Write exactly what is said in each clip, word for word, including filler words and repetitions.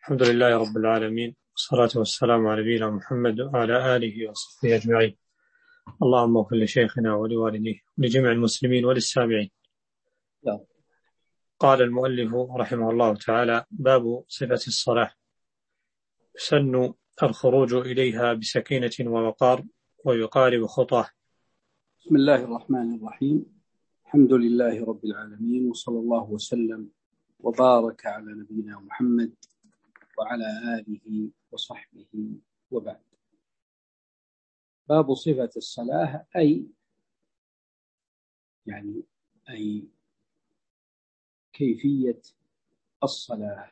الحمد لله رب العالمين، والصلاة والسلام على نبينا محمد وعلى آله وصحبه أجمعين. اللهم اغفر لشيخنا ولوالديه ولجميع المسلمين وللسامعين. قال المؤلف رحمه الله تعالى: باب صفة الصلاة. يسن الخروج إليها بسكينة ووقار ويقارب خطاه. بسم الله الرحمن الرحيم. الحمد لله رب العالمين، وصلى الله وسلم وبارك على نبينا محمد وعلى آله وصحبه وبعد. باب صفة الصلاة، أي يعني أي كيفية الصلاة،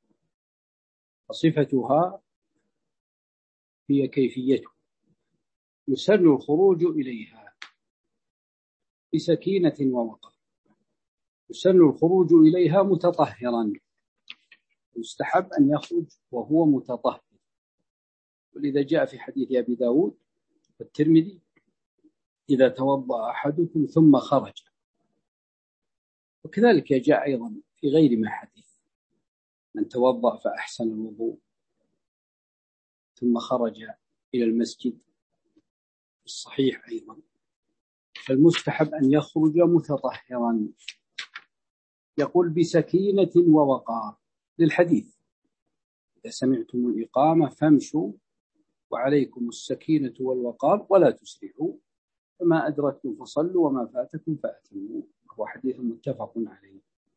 وصفتها هي كيفيته. يسن الخروج إليها بسكينة ووقار. يسن الخروج إليها متطهرا، يستحب أن يخرج وهو متطهر، ولذا جاء في حديث أبي داود والترمذي: إذا توضأ أحدكم ثم خرج. وكذلك جاء أيضا في غير ما حديث: من توضأ فأحسن الوضوء ثم خرج إلى المسجد. الصحيح أيضا فالمستحب أن يخرج متطهرا. يقول بسكينة ووقار للحديث: إذا سمعتم الإقامة فامشوا وعليكم السكينة والوقار ولا تسرعوا، فما أدركتم فصلوا وما فاتكم فأتموا. هو حديث متفق عليه.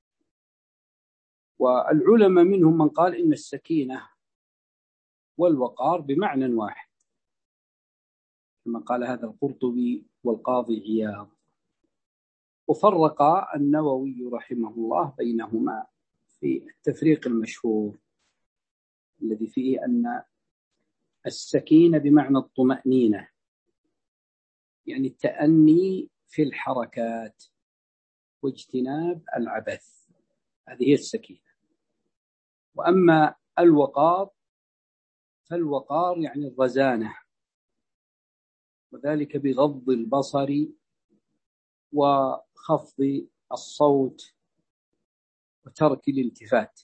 والعلماء منهم من قال إن السكينة والوقار بمعنى واحد، كما قال هذا القرطبي والقاضي عياض. وفرق النووي رحمه الله بينهما في التفريق المشهور الذي فيه أن السكينة بمعنى الطمأنينة، يعني التأني في الحركات واجتناب العبث، هذه هي السكينة. وأما الوقار فالوقار يعني الرزانة، وذلك بغض البصر وخفض الصوت وترك الالتفات.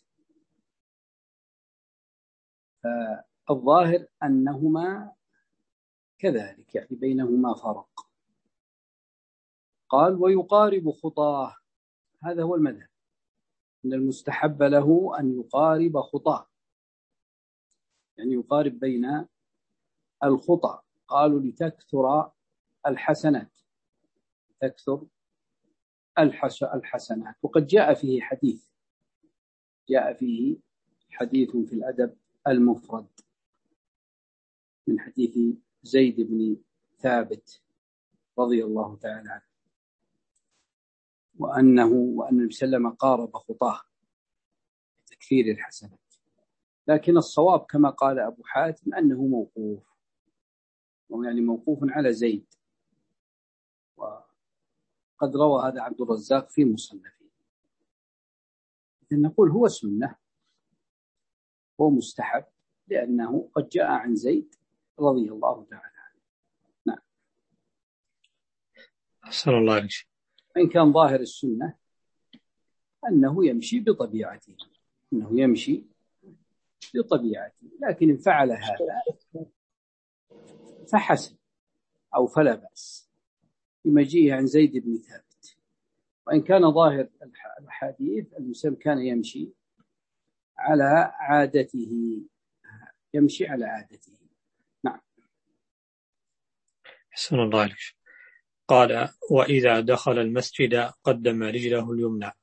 فالظاهر أنهما كذلك، يعني بينهما فرق. قال ويقارب خطاه، هذا هو المذهب، إن المستحب له أن يقارب خطاه، يعني يقارب بين الخطى. قالوا لتكثر الحسنات، تكثر الحسنات. وقد جاء فيه حديث جاء فيه حديث في الأدب المفرد من حديث زيد بن ثابت رضي الله تعالى عنه، وأنه وأن النبي صلى الله عليه وسلم قارب خطاه تكثير الحسنات. لكن الصواب كما قال أبو حاتم أنه موقوف، يعني موقوف على زيد، وقد روى هذا عبد الرزاق في مصنفه. إذن نقول هو سنة، هو مستحب، لأنه قد جاء عن زيد رضي الله تعالى عنه. نعم. أحسن الله عليك. إن كان ظاهر السنة أنه يمشي بطبيعته، أنه يمشي بطبيعته، لكن إن فعل هذا فحسن أو فلا بأس بمجيئه عن زيد بن ثابت. وإن كان ظاهر الحديث المسلم كان يمشي على عادته، يمشي على عادته. نعم. أحسن الله عليك. قال وإذا دخل المسجد قدم رجله اليمنى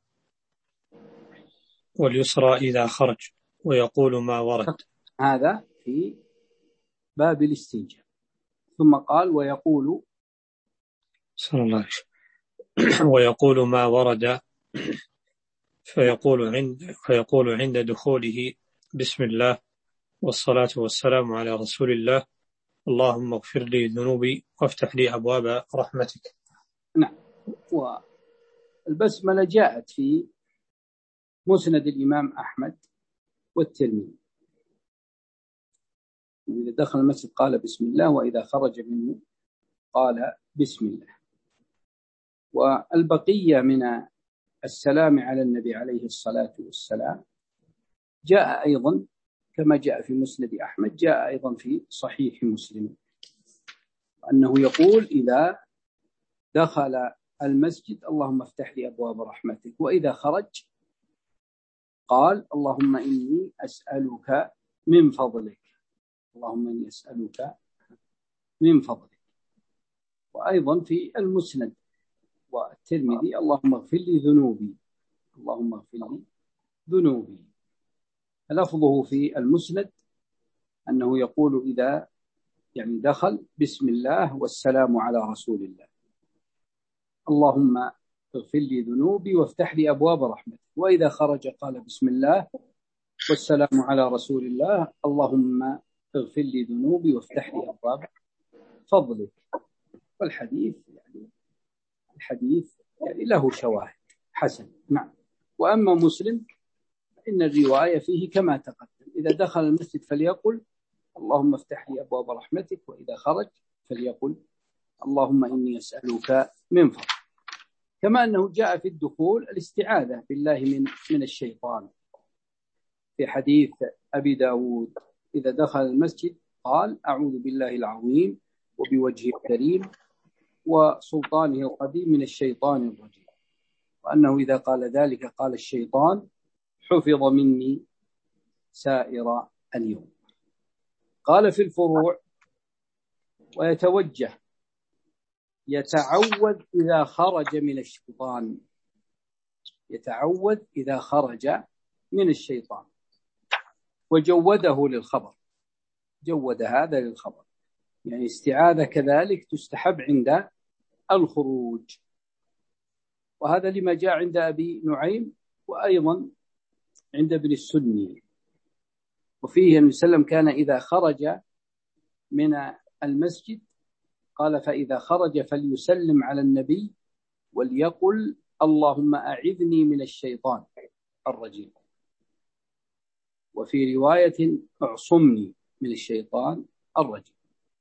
واليسرى إذا خرج ويقول ما ورد. هذا في باب الاستنجاء. ثم قال ويقول أحسن الله عليك. ويقول ما ورد، فيقول عند فيقول عند دخوله: بسم الله والصلاة والسلام على رسول الله، اللهم اغفر لي ذنوبي وافتح لي أبواب رحمتك. نعم. والبسملة جاءت في مسند الإمام أحمد والترمذي: إذا دخل المسجد قال بسم الله، وإذا خرج منه قال بسم الله. والبقية من السلام على النبي عليه الصلاة والسلام جاء أيضا كما جاء في مسند أحمد جاء أيضا في صحيح مسلم أنه يقول إذا دخل المسجد اللهم افتح لي أبواب رحمتك، وإذا خرج قال اللهم إني أسألك من فضلك، اللهم إني أسألك من فضلك. وأيضا في المسند والترمذي اللهم اغفر لي ذنوبي، اللهم اغفر لي ذنوبي. لفظه في المسند أنه يقول إذا يعني دخل بسم الله والسلام على رسول الله، اللهم اغفر لي ذنوبي وافتح لي أبواب رحمتك. وإذا خرج قال بسم الله والسلام على رسول الله، اللهم اغفر لي ذنوبي وافتح لي أبواب فضلك. والحديث يعني الحديث يعني له شواهد حسن. نعم. وأما مسلم إن الرواية فيه كما تقدم، إذا دخل المسجد فليقل اللهم افتح لي أبواب رحمتك، وإذا خرج فليقل اللهم إني أسألك من فضلك. كما أنه جاء في الدخول الاستعاذة بالله من من الشيطان في حديث أبي داود، إذا دخل المسجد قال أعوذ بالله العظيم وبوجهه الكريم وسلطانه القديم من الشيطان الرجيم، وأنه إذا قال ذلك قال الشيطان حفظ مني سائر اليوم. قال في الفروع ويتوجه يتعوذ إذا خرج من الشيطان، يتعوذ إذا خرج من الشيطان، وجوده للخبر، جود هذا للخبر، يعني استعاذة كذلك تستحب عند الخروج. وهذا لما جاء عند أبي نعيم وأيضا عند ابن السني. وفيه النبي صلى الله عليه وسلم كان إذا خرج من المسجد قال فإذا خرج فليسلم على النبي وليقل اللهم أعذني من الشيطان الرجيم، وفي رواية اعصمني من الشيطان الرجيم.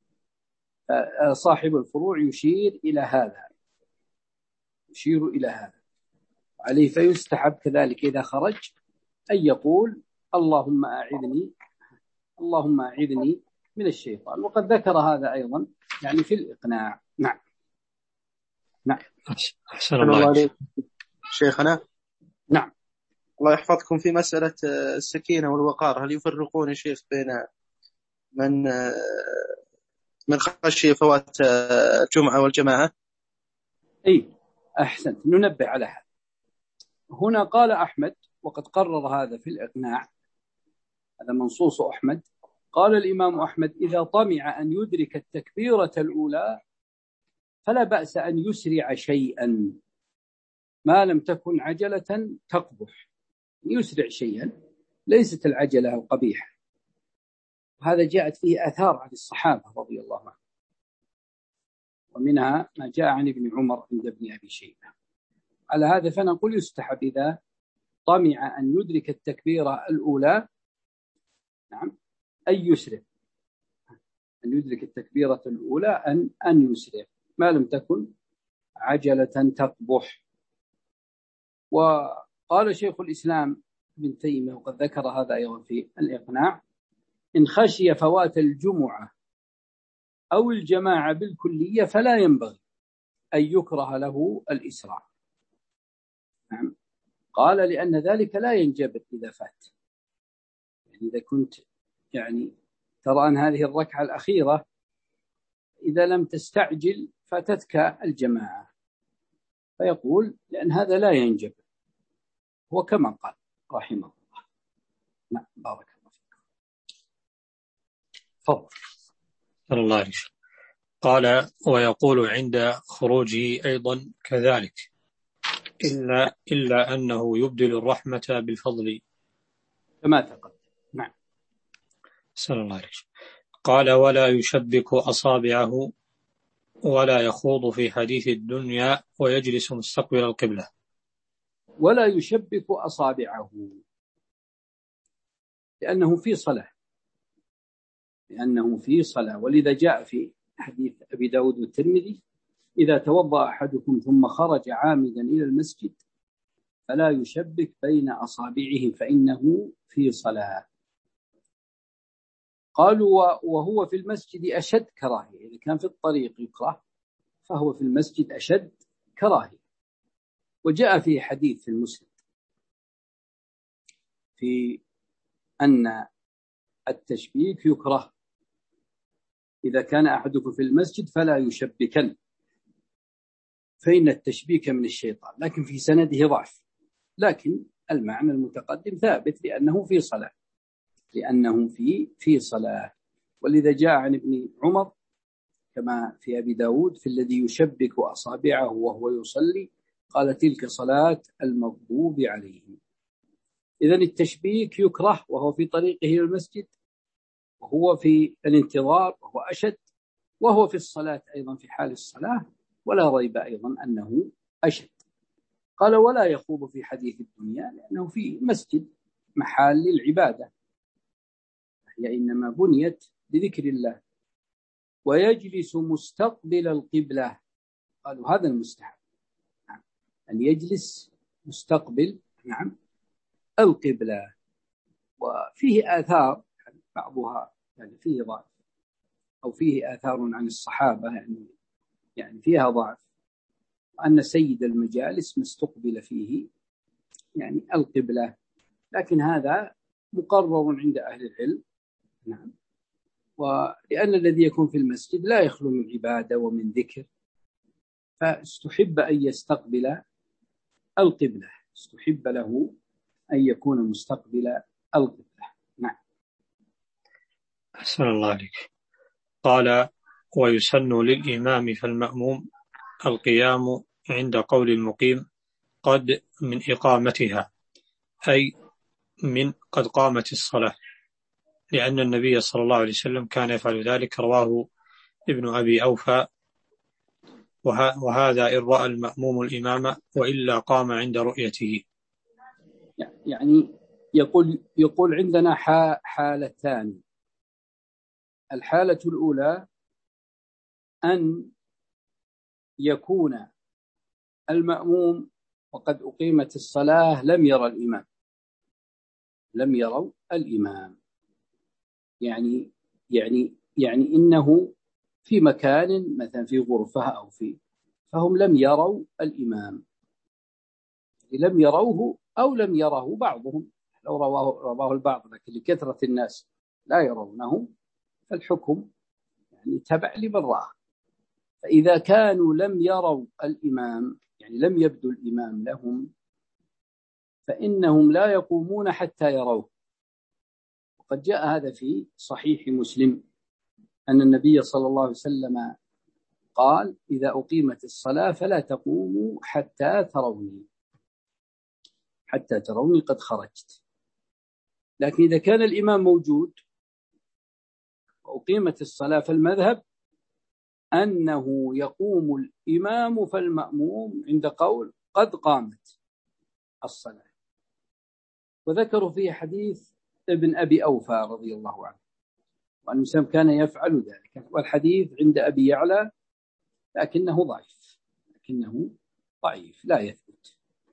صاحب الفروع يشير إلى هذا، يشير إلى هذا عليه. فيستحب كذلك إذا خرج أن يقول اللهم أعذني، اللهم أعذني من الشيطان. وقد ذكر هذا أيضا يعني في الإقناع. نعم نعم. أحسن الله عليك شيخنا. نعم. الله يحفظكم، في مسألة السكينة والوقار هل يفرقون يا شيخ بين من من خشي فوات الجمعة والجماعة؟ أي أحسنت، ننبه على هذا. هنا قال أحمد وقد قرر هذا في الإقناع، هذا منصوص أحمد. قال الإمام أحمد إذا طمع أن يدرك التكبيرة الأولى فلا بأس أن يسرع شيئا ما لم تكن عجلة تقبح، يسرع شيئا ليست العجلة القبيحة. هذا جاءت فيه آثار عن الصحابة رضي الله عنهم، ومنها ما جاء عن ابن عمر عند ابن أبي شيبة. على هذا فنقول يستحب إذا طمع أن يدرك التكبيرة الأولى نعم أن يسرع، أن يدرك التكبيرة الأولى أن أن يسرع ما لم تكن عجلة تقبح. وقال شيخ الإسلام ابن تيمية وقد ذكر هذا أيضا في الإقناع إن خشي فوات الجمعة أو الجماعة بالكلية فلا ينبغي أن يكره له الإسراع. نعم. قال لأن ذلك لا ينجبر إذا فات، يعني إذا كنت يعني ترى أن هذه الركعة الأخيرة إذا لم تستعجل فاتتك الجماعة، فيقول لأن هذا لا ينجبر، هو كما قال رحمه الله. نعم. بارك الله فيك. فضل. الله عليك. قال ويقول عند خروجه أيضا كذلك إلا, إلا أنه يبدل الرحمة بالفضل كما تقدم. نعم. صلى الله عليه. قال ولا يشبك أصابعه ولا يخوض في حديث الدنيا ويجلس مستقبل القبلة. ولا يشبك أصابعه لأنه في صلاة، لأنه في صلاة. ولذا جاء في حديث أبي داود والترمذي إذا توضأ أحدكم ثم خرج عامدا إلى المسجد فلا يشبك بين أصابعه فإنه في صلاة. قالوا وهو في المسجد أشد كراهية، إذا كان في الطريق يكره فهو في المسجد أشد كراهية. وجاء في حديث في المسند في أن التشبيك يكره إذا كان أحدكم في المسجد فلا يشبكن فإن التشبيك من الشيطان، لكن في سنده ضعف، لكن المعنى المتقدم ثابت لأنه في صلاة لأنه في في صلاة. ولذا جاء عن ابن عمر كما في أبي داود في الذي يشبك أصابعه وهو يصلي قال تلك صلاة المغضوب عليهم. إذن التشبيك يكره وهو في طريقه إلى المسجد، وهو في الانتظار وهو أشد، وهو في الصلاة أيضا في حال الصلاة ولا ريب أيضا أنه أشد. قال ولا يخوض في حديث الدنيا لأنه في مسجد محال للعبادة، هي إنما بنيت لذكر الله، ويجلس مستقبل القبلة. قالوا هذا المستحب، نعم، أن يجلس مستقبل نعم القبلة. وفيه آثار بعضها يعني فيه ضعف أو فيه آثار عن الصحابة يعني يعني فيها ضعف، وأن سيد المجالس مستقبل فيه يعني القبلة، لكن هذا مقرر عند أهل العلم، نعم. ولأن الذي يكون في المسجد لا يخلو من عبادة ومن ذكر، فاستحب أن يستقبل القبلة، استحب له أن يكون مستقبل القبلة. نعم. أحسن الله عليك. قال ويسن للإمام فالمأموم القيام عند قول المقيم قد من إقامتها، أي من قد قامت الصلاة، لأن النبي صلى الله عليه وسلم كان يفعل ذلك، رواه ابن أبي أوفى. وهذا إن رأى المأموم الإمام وإلا قام عند رؤيته. يعني يقول يقول عندنا حالتان. الحالة الأولى أن يكون المأموم وقد أقيمت الصلاة لم يرى الإمام لم يروا الإمام يعني يعني يعني إنه في مكان مثلا في غرفة أو في فهم لم يروا الإمام، لم يروه أو لم يره بعضهم، لو رواه رواه البعض لكن لكثرة الناس لا يرونه فالحكم يعني تبع لمن راه. فإذا كانوا لم يروا الإمام يعني لم يبدو الإمام لهم فإنهم لا يقومون حتى يروه. وقد جاء هذا في صحيح مسلم أن النبي صلى الله عليه وسلم قال إذا أقيمت الصلاة فلا تقوموا حتى تروني حتى تروني قد خرجت. لكن إذا كان الإمام موجود وأقيمت الصلاة فالمذهب أنه يقوم الإمام فالمأموم عند قول قد قامت الصلاة. وذكروا فيه حديث ابن أبي أوفى رضي الله عنه وأن مسلم كان يفعل ذلك، والحديث عند أبي يعلى لكنه ضعيف لكنه ضعيف لا يثبت.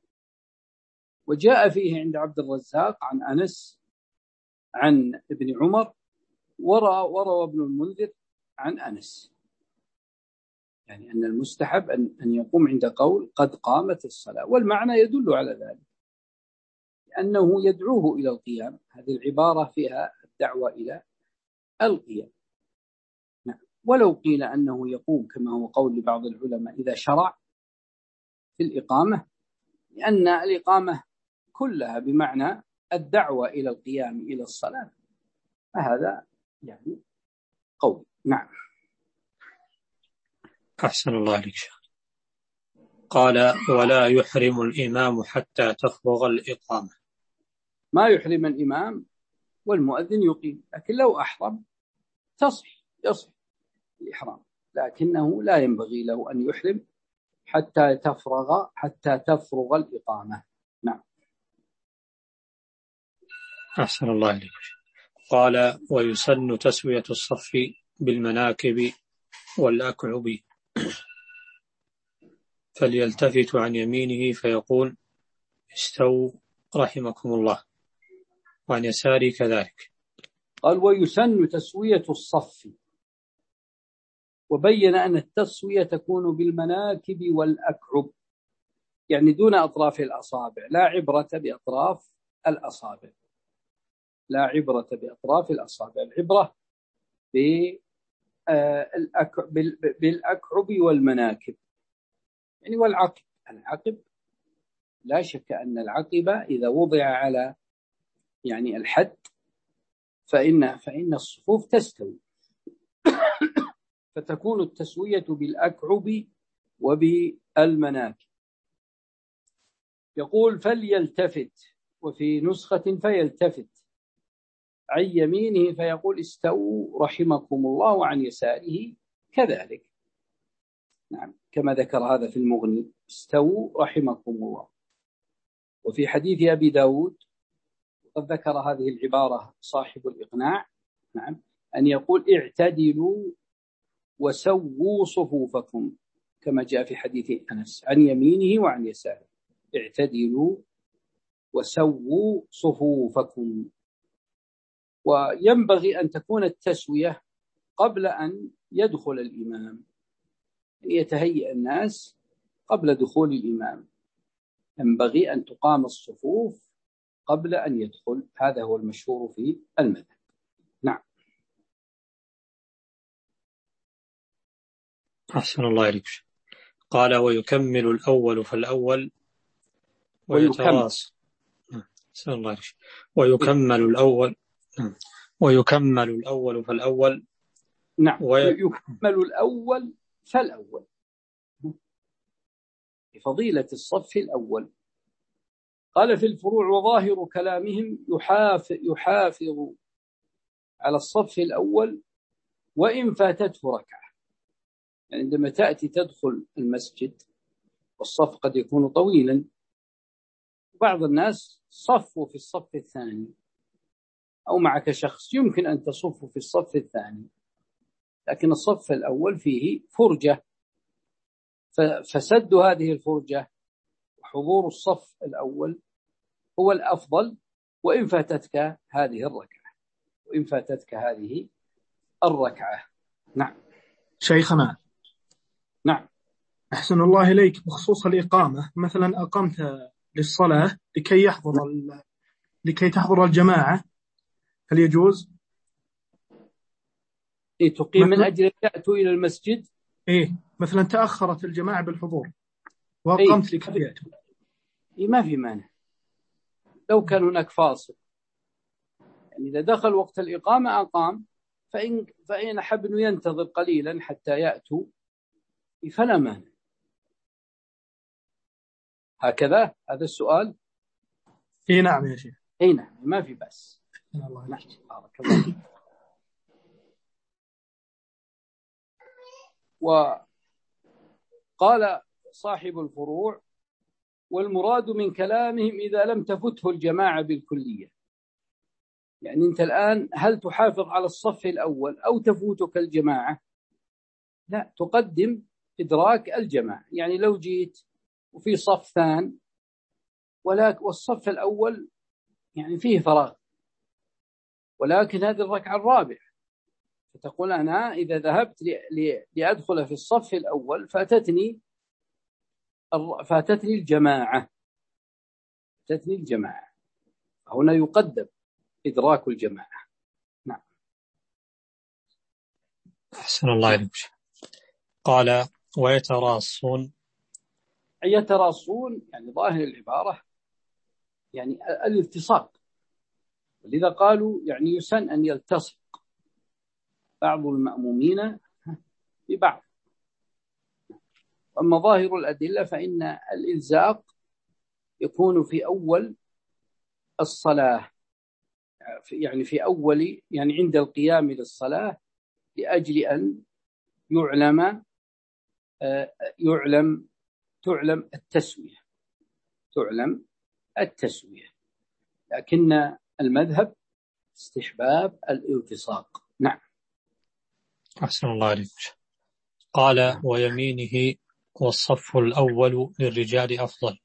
وجاء فيه عند عبد الرزاق عن أنس عن ابن عمر، وروى وروى ابن المنذر عن أنس يعني أن المستحب أن أن يقوم عند قول قد قامت الصلاة، والمعنى يدل على ذلك لأنه يدعوه إلى القيام. هذه العبارة فيها الدعوة إلى القيام. نعم. ولو قيل أنه يقوم كما هو قول لبعض العلماء إذا شرع في الإقامة، لأن الإقامة كلها بمعنى الدعوة إلى القيام إلى الصلاة، فهذا يعني قول. نعم. أحسن الله عليك شيخ. قال ولا يحرم الإمام حتى تفرغ الإقامة. ما يحرم الإمام والمؤذن يقيم، لكن لو أحرم تصح يصح الإحرام، لكنه لا ينبغي له أن يحرم حتى تفرغ حتى تفرغ الإقامة. نعم. أحسن الله عليك. قال ويسن تسوية الصف بالمناكب والأكعب، فليلتفت عن يمينه فيقول استووا رحمكم الله، وعن يساره كذلك. قال ويسن تسوية الصف، وبين أن التسوية تكون بالمناكب والأكعب، يعني دون أطراف الأصابع، لا عبرة بأطراف الأصابع، لا عبرة بأطراف الأصابع، العبرة بالأكعب والمناكب، يعني والعقب. العقب لا شك أن العقب إذا وضع على يعني الحد فإن فإن الصفوف تستوي، فتكون التسوية بالأكعب وبالمناكب. يقول فليلتفت، وفي نسخة فيلتفت عن يمينه فيقول استووا رحمكم الله، وعن يساره كذلك. نعم، كما ذكر هذا في المغني، استووا رحمكم الله. وفي حديث أبي داود قد ذكر هذه العبارة صاحب الإقناع، نعم، أن يقول اعتدلوا وسووا صفوفكم، كما جاء في حديث أنس عن يمينه وعن يساره، اعتدلوا وسووا صفوفكم. وينبغي أن تكون التسوية قبل أن يدخل الإمام، يتهيئ الناس قبل دخول الإمام، ينبغي أن تقام الصفوف قبل أن يدخل، هذا هو المشهور في المذهب. نعم. أحسن الله إليك. قال ويكمل الأول فالأول ويتراص. أحسن الله إليك. ويكمل الأول ويكمل الأول فالأول. نعم، ويكمل الأول فالأول بفضيلة الصف الأول. قال في الفروع وظاهر كلامهم يحافظ, يحافظ على الصف الأول وإن فاتته ركعة. يعني عندما تأتي تدخل المسجد والصف قد يكون طويلا، بعض الناس صفوا في الصف الثاني، أو معك شخص يمكن أن تصف في الصف الثاني، لكن الصف الأول فيه فرجة، فسد هذه الفرجة وحضور الصف الأول هو الأفضل، وإن فاتتك هذه الركعة وإن فاتتك هذه الركعة. نعم. شيخنا. نعم. أحسن الله إليك. بخصوص الإقامة، مثلا أقمت للصلاة لكي يحضر لكي تحضر الجماعة، هل يجوز؟ إيه، تقيم من أجل يأتوا إلى المسجد. إيه، مثلا تأخرت الجماعة بالحضور وأقمت إيه؟ لكي يأتوا. إيه، ما في مانع لو كان هناك فاصل، يعني إذا دخل وقت الإقامة أقام، فإن فإن أحب أن ينتظر قليلا حتى يأتوا فلا مانع. هكذا هذا السؤال. إيه نعم يا شيخ. إيه نعم، ما في بس. الله نعم. بارك الله. وقال صاحب الفروع والمراد من كلامهم إذا لم تفته الجماعة بالكلية، يعني أنت الآن هل تحافظ على الصف الأول أو تفوتك الجماعة؟ لا، تقدم إدراك الجماعة. يعني لو جيت وفي صف ثان ولكن والصف الأول يعني فيه فراغ، ولكن هذه الركعة الرابعة، فتقول أنا إذا ذهبت لأدخل في الصف الأول فاتتني فاتتني الجماعة فاتتني الجماعة هنا يقدم إدراك الجماعة. نعم. أحسن الله إليك. قال ويتراصون. يتراصون يعني ظاهر العبارة يعني الالتصاق، لذا قالوا يعني يسن أن يلتصق بعض المأمومين ببعض. أما ظاهر الأدلة فإن الإلزاق يكون في أول الصلاة، يعني في أول يعني عند القيام للصلاة، لأجل أن يعلم يعلم تعلم التسوية تعلم التسوية لكن المذهب استحباب الالتصاق. نعم. أحسن الله عليك. قال ويمينه والصف الأول للرجال أفضل.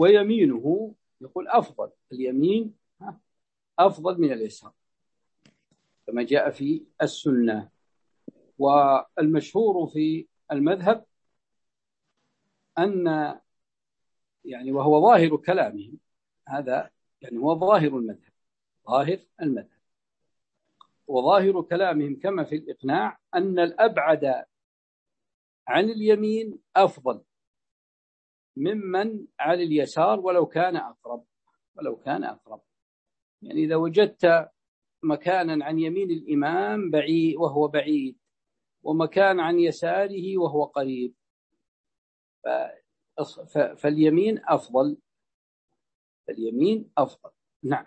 ويمينه يقول أفضل، اليمين أفضل من اليسار، كما جاء في السنة. والمشهور في المذهب أن يعني وهو ظاهر كلامهم، هذا يعني هو ظاهر المذهب، ظاهر المذهب وظاهر كلامهم كما في الإقناع أن الأبعد عن اليمين أفضل ممن على اليسار ولو كان أقرب، ولو كان أقرب. يعني إذا وجدت مكانا عن يمين الإمام بعيد وهو بعيد، ومكان عن يساره وهو قريب، فاليمين أفضل، فاليمين أفضل. نعم.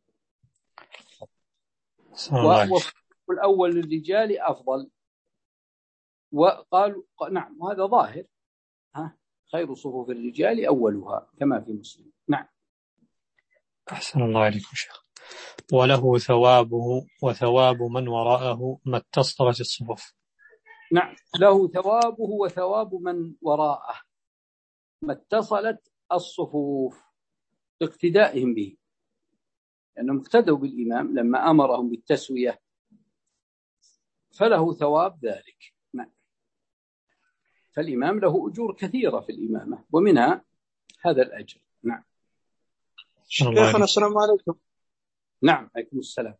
والأول للرجال أفضل، وقالوا نعم وهذا ظاهر، ها خير صفوف الرجال أولها كما في مسلم. نعم. أحسن الله عليكم شيخ. وله ثوابه وثواب من وراءه ما اتصلت الصفوف. نعم، له ثوابه وثواب من وراءه ما اتصلت الصفوف باقتدائهم به، لأنهم اقتدوا بالإمام لما أمرهم بالتسوية، فله ثواب ذلك. نعم. فالإمام له أجور كثيرة في الإمامة، ومنها هذا الأجر. نعم. شيخنا السلام عليكم. نعم عليكم السلام.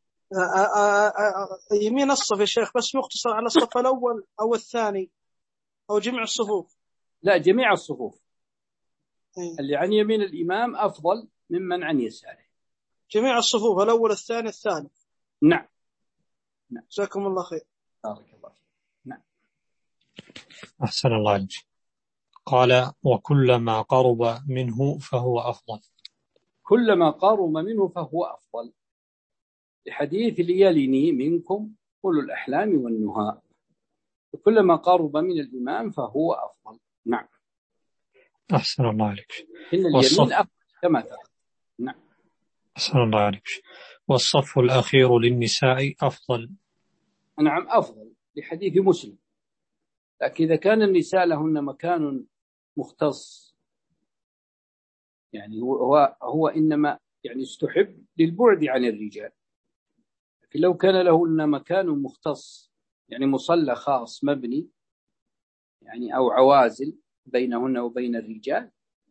يمين الصف يا شيخ بس يقتصر على الصف الأول أو الثاني أو جميع الصفوف؟ لا، جميع الصفوف. أيه. اللي عن يمين الإمام أفضل ممن عن يساره. جميع الصفوف الأول الثاني الثالث. نعم. نعم. جزاكم الله خير. بارك الله فيك. نعم. أحسن الله عليك. قال وكلما قرب منه فهو أفضل. كلما قرب منه فهو أفضل، لحديث ليلني منكم أولو الأحلام والنهى، كلما قرب من الإمام فهو أفضل. نعم. أحسن الله عليك. إن اليمين أفضل كما تقول. نعم. أحسن الله عليك. والصف الأخير للنساء أفضل. نعم أفضل لحديث مسلم، لكن إذا كان النساء لهن مكان مختص، يعني هو هو إنما يعني استحب للبعد عن الرجال، لكن لو كان لهن مكان مختص يعني مصلى خاص مبني يعني أو عوازل بينهن وبين الرجال،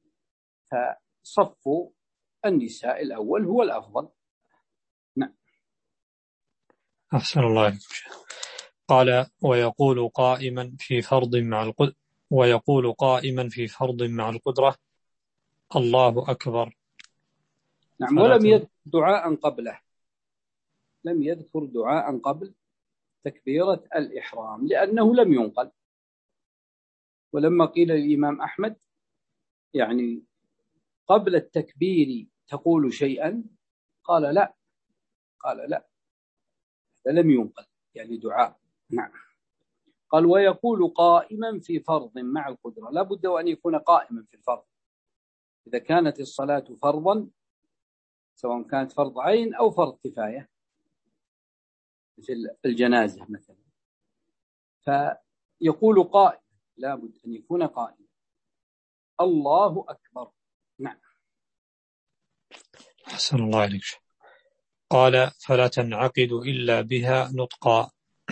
فصف النساء الأول هو الأفضل. نعم. أحسن الله عليك. قال ويقول قائما في فرض مع القدرة ويقول قائما في فرض مع القدرة الله أكبر. نعم. ولم يذكر دعاء قبله، لم يذكر دعاء قبل تكبيرة الإحرام لأنه لم ينقل. ولما قيل للإمام أحمد يعني قبل التكبير تقول شيئا، قال لا، قال لا لم ينقل يعني دعاء. نعم. قال ويقول قائما في فرض مع القدرة، لا بد أن يكون قائما في الفرض. إذا كانت الصلاة فرضا سواء كانت فرض عين أو فرض كفاية مثل الجنازة مثلا، فيقول قائم، لا بد أن يكون قائم. الله أكبر. نعم. أحسن الله عليك. قال فلا تنعقد إلا بها نطقا،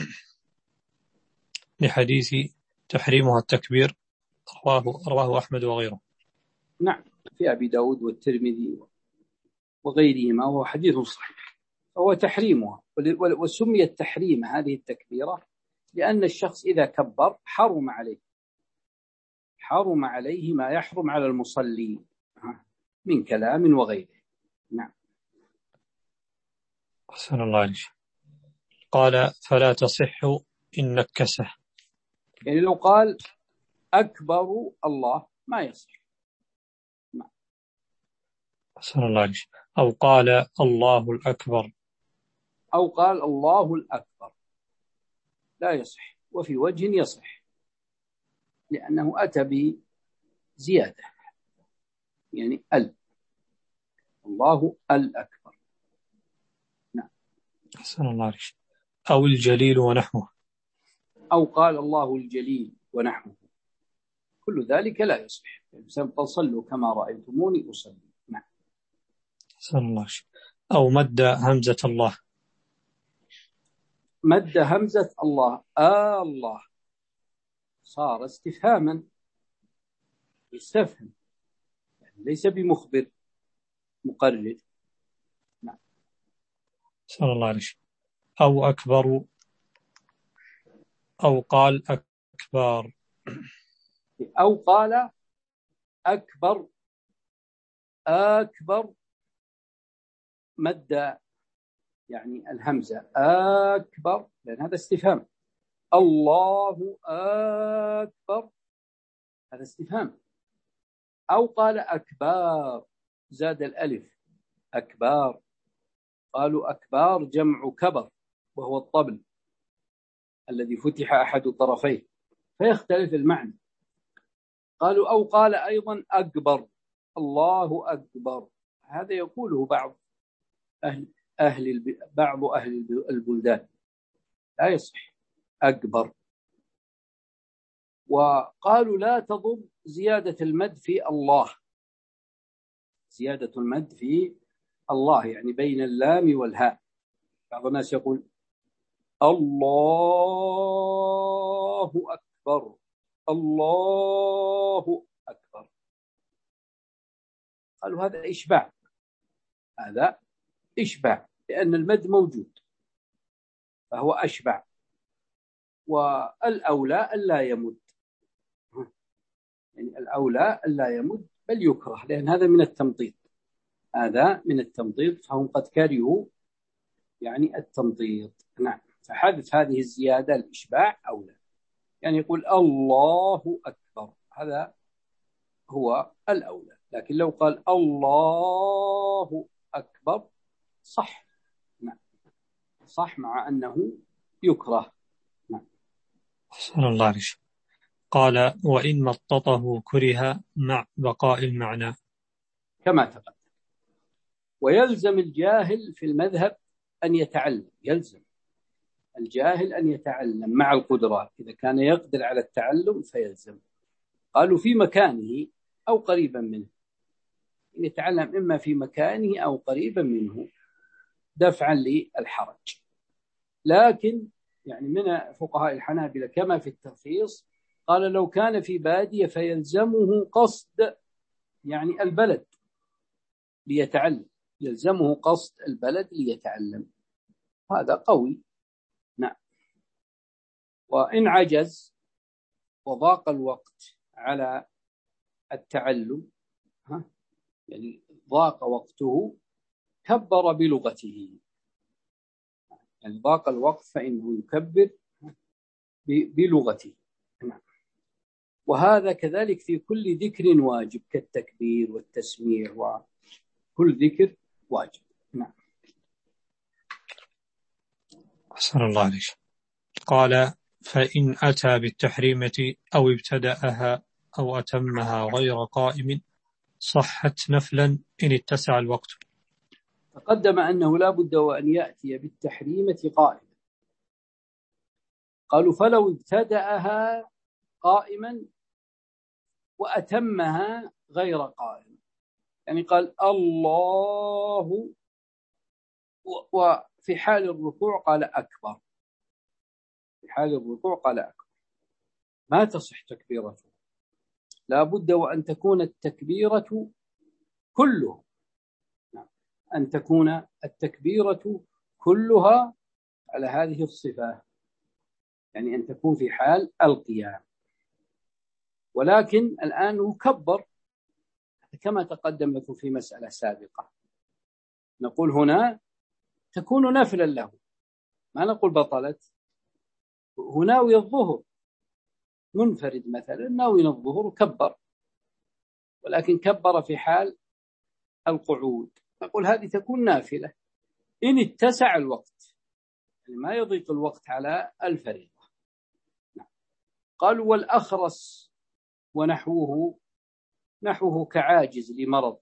لحديث تحريمها التكبير رواه رواه أحمد وغيره. نعم، في أبي داود والترمذي وغيرهما، وهو حديث صحيح. هو تحريمها، وسمي التحريم هذه التكبيرة لأن الشخص إذا كبر حرم عليه حرم عليه ما يحرم على المصلي من كلام وغيره. نعم. أحسن الله عليك. قال فلا تصح إن نكسه، يعني لو قال أكبر الله ما يصح. نعم. أحسن الله عليك. أو قال الله الأكبر، أو قال الله الأكبر لا يصح. وفي وجه يصح لأنه أتى بزيادة، يعني ال الله الأكبر. نعم. أحسن الله عليك. أو الجليل ونحوه، أو قال الله الجليل ونحوه، كل ذلك لا يصح. فصلوا كما رأيتموني أصلي. نعم. أحسن الله عليك. أو مد همزة الله، مد همزة الله آه الله صار استفهاما يستفهم، يعني ليس بمخبر مقرر. نعم. صلى الله عليه وسلم. أو أكبر، أو قال أكبر، أو قال أكبر. أكبر مد يعني الهمزة أكبر، لأن هذا استفهام. الله أكبر هذا استفهام. أو قال أكبار زاد الألف أكبار. قالوا أكبار جمع كبر وهو الطبل الذي فتح أحد طرفيه فيختلف المعنى. قالوا أو قال أيضا أكبر الله أكبر، هذا يقوله بعض أهل, أهل الب... بعض أهل البلدان، لا يصح أكبر. وقالوا لا تضر زيادة المد في الله، زيادة المد في الله يعني بين اللام والهاء. بعض الناس يقول الله أكبر الله أكبر، قالوا هذا إشباع، هذا إشباع لأن المد موجود فهو أشبع. والأولى ألا يمد، يعني الأولى ألا يمد بل يكره، لأن هذا من التمطيط، هذا من التمطيط، فهم قد كرهوا يعني التمطيط. نعم. فحذف هذه الزيادة الإشباع أولى، يعني يقول الله أكبر هذا هو الأولى. لكن لو قال الله أكبر صح، نعم صح، مع أنه يكره. نعم. صلى الله عليه وسلم. قال وإن مططه كره مع بقاء المعنى كما تقدم. ويلزم الجاهل في المذهب أن يتعلم، يلزم الجاهل أن يتعلم مع القدرات، إذا كان يقدر على التعلم فيلزم. قالوا في مكانه أو قريبا منه، يتعلم إما في مكانه أو قريبا منه دفعا للحرج. لكن يعني من فقهاء الحنابلة كما في الترخيص قال لو كان في بادية فيلزمه قصد يعني البلد ليتعلم، يلزمه قصد البلد ليتعلم، هذا قوي. نعم. وإن عجز وضاق الوقت على التعلم، ها يعني ضاق وقته كبر بلغته، يعني ضاق الوقت فإنه يكبر بلغته. نعم. وهذا كذلك في كل ذكر واجب كالتكبير والتسميع، وكل ذكر واجب. نعم. صلى الله عليه وسلم. قال فإن أتى بالتحريمة أو ابتدأها أو أتمها غير قائم صحت نفلا إن اتسع الوقت. تقدم أنه لا بد وأن يأتي بالتحريمة قائما. قالوا فلو ابتدأها قائما وأتمها غير قائم، يعني قال الله وفي حال الركوع قال أكبر، في حال الركوع قال أكبر، ما تصح تكبيرته، لا بد وأن تكون التكبيرة كله، أن تكون التكبيرة كلها على هذه الصفة، يعني أن تكون في حال القيام. ولكن الآن هو كبر كما تقدم لكم في مسألة سابقة، نقول هنا تكون نفلا له، ما نقول بطلت. هنا ناوي الظهر منفرد مثلا، ناوي الظهر وكبر، ولكن كبر في حال القعود، نقول هذه تكون نافلة إن اتسع الوقت، يعني ما يضيق الوقت على الفريضة. قالوا والأخرس ونحوه، نحوه كعاجز لمرض،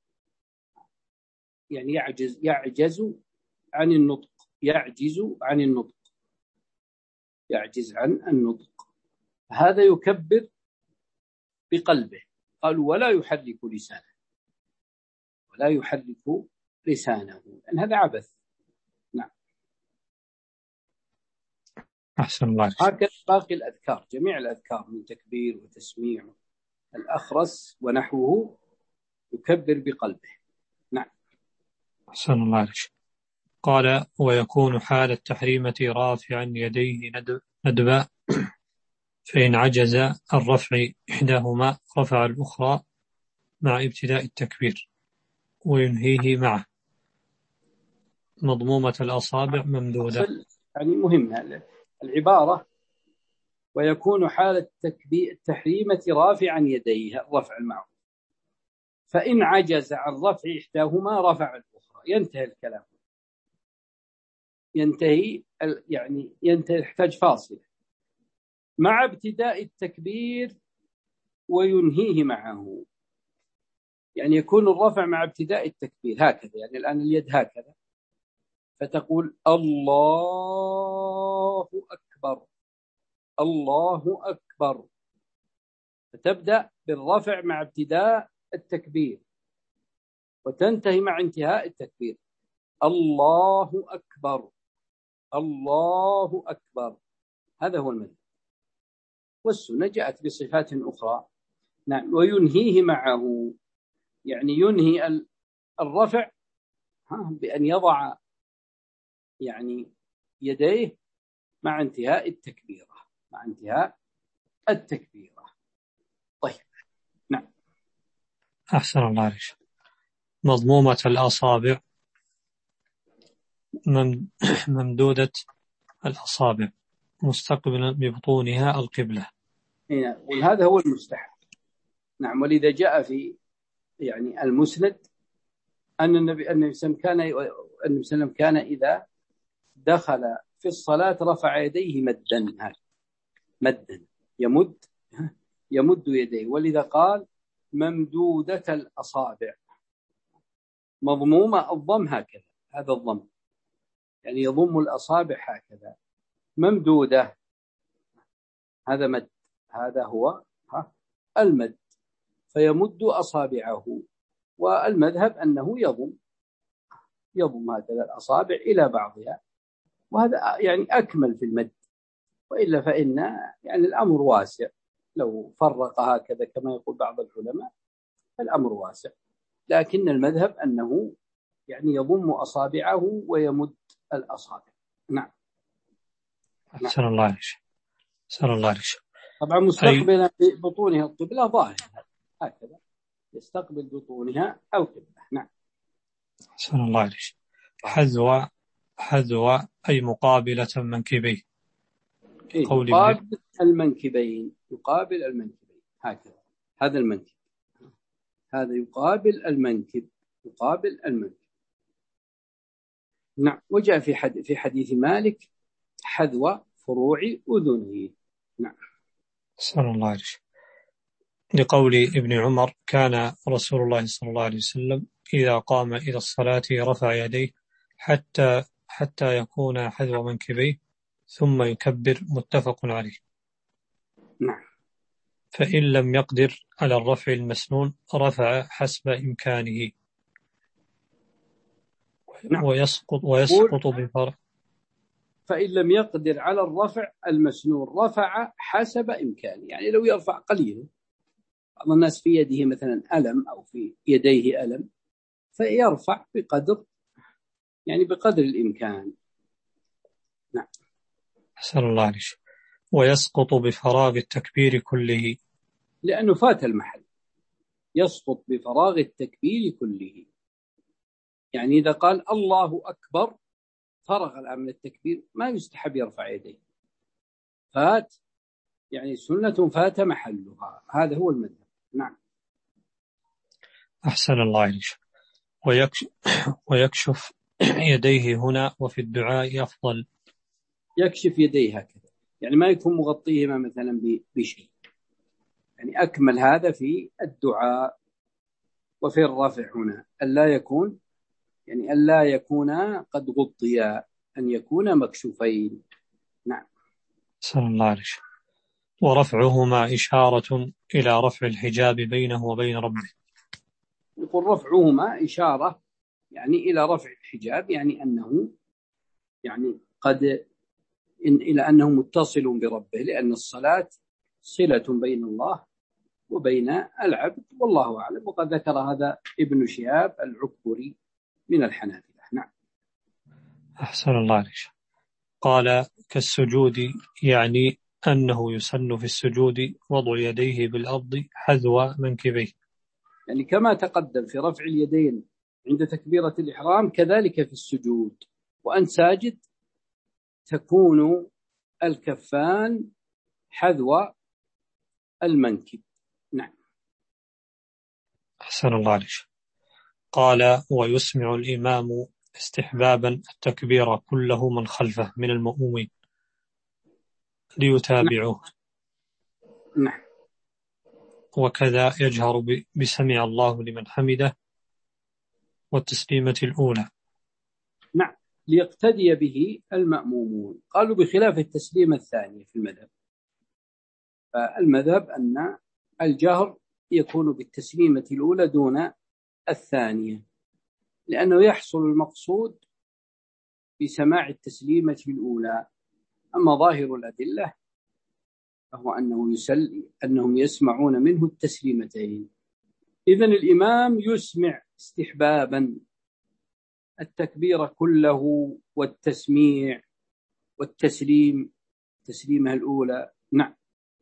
يعني يعجز يعجز عن النطق، يعجز عن النطق يعجز عن النطق هذا يكبر بقلبه. قالوا ولا يحرك لسانه، ولا يحرك لسانه، لأن هذا عبث. نعم. أحسن الله عليك. هكذا باقي الأذكار، جميع الأذكار من تكبير وتسميع الأخرس ونحوه يكبر بقلبه. نعم. أحسن الله عليك. قال: ويكون حال التحريمة رافعا يديه ندبا، فإن عجز الرفع إحداهما رفع الأخرى مع ابتداء التكبير وينهيه معه، مضمومة الأصابع ممدودة. يعني مهمة العبارة: ويكون حال التكبير التحريمة رافعا يديه، الرفع المعروف، فإن عجز عن رفع إحداهما رفع الأخرى. ينتهي الكلام، ينتهي يعني ينتهي، يحتاج فاصلة مع ابتداء التكبير وينهيه معه. يعني يكون الرفع مع ابتداء التكبير هكذا، يعني الآن اليد هكذا، فتقول الله أكبر، الله أكبر، فتبدأ بالرفع مع ابتداء التكبير وتنتهي مع انتهاء التكبير. الله أكبر، الله أكبر، هذا هو المذهب. والسنة جاءت بصفات أخرى. نعم. وينهيه معه، يعني ينهي الرفع بأن يضع يعني يديه مع انتهاء التكبيرة، مع انتهاء التكبيرة. طيب. نعم. أحسن الله عليك. مضمومة الأصابع ممدودة الأصابع مستقبلا ببطونها القبلة. وهذا هو المستحب. نعم. ولذا جاء في يعني المسند أن النبي النبي صلى الله عليه وسلم كان إذا دخل في الصلاة رفع يديه مدا، هذا مدا، يمد يمد يديه، ولذا قال ممدودة الأصابع، مضمومة الضم هكذا، هذا الضم يعني يضم الأصابع هكذا، ممدودة، هذا مد، هذا هو المد، فيمد أصابعه. والمذهب أنه يضم يضم هكذا الأصابع إلى بعضها، وهذا يعني أكمل في المد. وإلا فإن يعني الأمر واسع، لو فرق هكذا كما يقول بعض العلماء الأمر واسع، لكن المذهب أنه يعني يضم أصابعه ويمد الأصابع. نعم. أحسن الله عليك. أحسن الله عليك. طبعا مستقبلا بطونها القبلة ظاهر هكذا، يستقبل بطونها أو قبلة. نعم. أحسن الله عليك. حذو حذو أي مقابلة منكبيه. إيه؟ يقابل المنكبين، يقابل المنكبين هكذا، هذا المنكب، هذا يقابل المنكب، يقابل المنكب. نعم. وجاء في حديث في حديث مالك حذو فروع أذنه. نعم. صلى الله عليه وسلم. لقول ابن عمر: كان رسول الله صلى الله عليه وسلم إذا قام إلى الصلاة رفع يديه حتى حتى يكون حذو منكبيه ثم يكبر، متفق عليه. نعم. فإن لم يقدر على الرفع المسنون رفع حسب إمكانه. نعم. ويسقط ويسقط بفرق. فإن لم يقدر على الرفع المسنون رفع حسب إمكانه، يعني لو يرفع قليلا، بعض الناس في يده مثلا ألم أو في يديه ألم، فيرفع بقدر يعني بقدر الإمكان. نعم. أحسن الله عليك. ويسقط بفراغ التكبير كله، لأنه فات المحل، يسقط بفراغ التكبير كله. يعني إذا قال الله أكبر فرغ الآن من التكبير، ما يستحب يرفع يديه، فات يعني سنة فات محلها، هذا هو المذهب. نعم. أحسن الله عليك. ويكشف, ويكشف يديه هنا وفي الدعاء أفضل. يكشف يديه هكذا، يعني ما يكون مغطيهما مثلا بشيء، يعني أكمل هذا في الدعاء. وفي الرفع هنا ألا يكون يعني ألا يكون قد غطيا، أن يكون مكشوفين. نعم. صلى الله عليه. ورفعهما إشارة إلى رفع الحجاب بينه وبين ربه. يقول رفعهما إشارة يعني إلى رفع الحجاب، يعني أنه يعني قد إن إلى أنه متصل بربه، لأن الصلاة صلة بين الله وبين العبد، والله أعلم. وقد ذكر هذا ابن شهاب العكبري من الحنابلة. نعم. أحسن الله عليك. قال كالسجود، يعني أنه يسن في السجود وضع يديه بالأرض حذو منكبيه، يعني كما تقدم في رفع اليدين عند تكبيرة الإحرام كذلك في السجود، وأن ساجد تكون الكفان حذو المنكب. نعم. أحسن الله عليك. قال ويسمع الإمام استحبابا التكبير كله من خلفه من المأمومين ليتابعوه. نعم. وكذا يجهر بسمع الله لمن حمده والتسليمة الأولى. نعم، ليقتدي به المأمومون. قالوا بخلاف التسليمة الثانية في المذهب، فالمذهب أن الجهر يكون بالتسليمة الأولى دون الثانية، لأنه يحصل المقصود بسماع التسليمة الأولى. أما ظاهر الأدلة فهو أنه يسل أنهم يسمعون منه التسليمتين. إذن الإمام يسمع استحبابا التكبير كله والتسميع والتسليم، تسليمها الأولى. نعم.